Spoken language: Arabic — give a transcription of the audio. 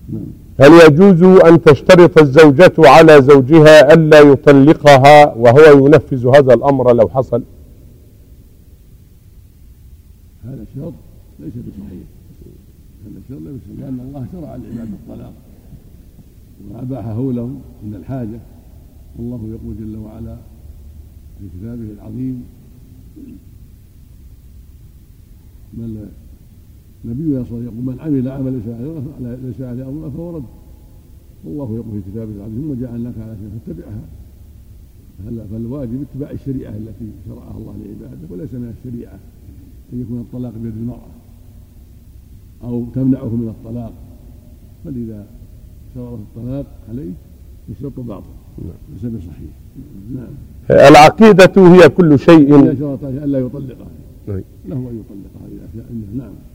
هل يجوز أن تشترط الزوجة على زوجها ألا يطلقها وهو ينفذ هذا الأمر لو حصل؟ هذا الشرط ليس بصحيح، لأن الله شرع لعباد الطلاق وأباحه لهم عند الحاجة، والله يقول جل وعلا في كتابه العظيم: نبينا صلى الله عليه وسلم يقول: من عمل عمل ليس عليه أمرنا فهو رد. والله يقول في كتابه العظيم: ثم جعلناك على شيء فاتبعها. فالواجب اتباع الشريعة التي شرعها الله لعباده، وليس من الشريعة أن يكون الطلاق بيد المرأة أو تمنعه من الطلاق، فلذا شرط الطلاق عليه يشرط بعضه ليس بصحيح. نعم. العقيدة هي كل شيء. إذا شرط ألا يطلقها له أن يطلقها إذا شاء. نعم.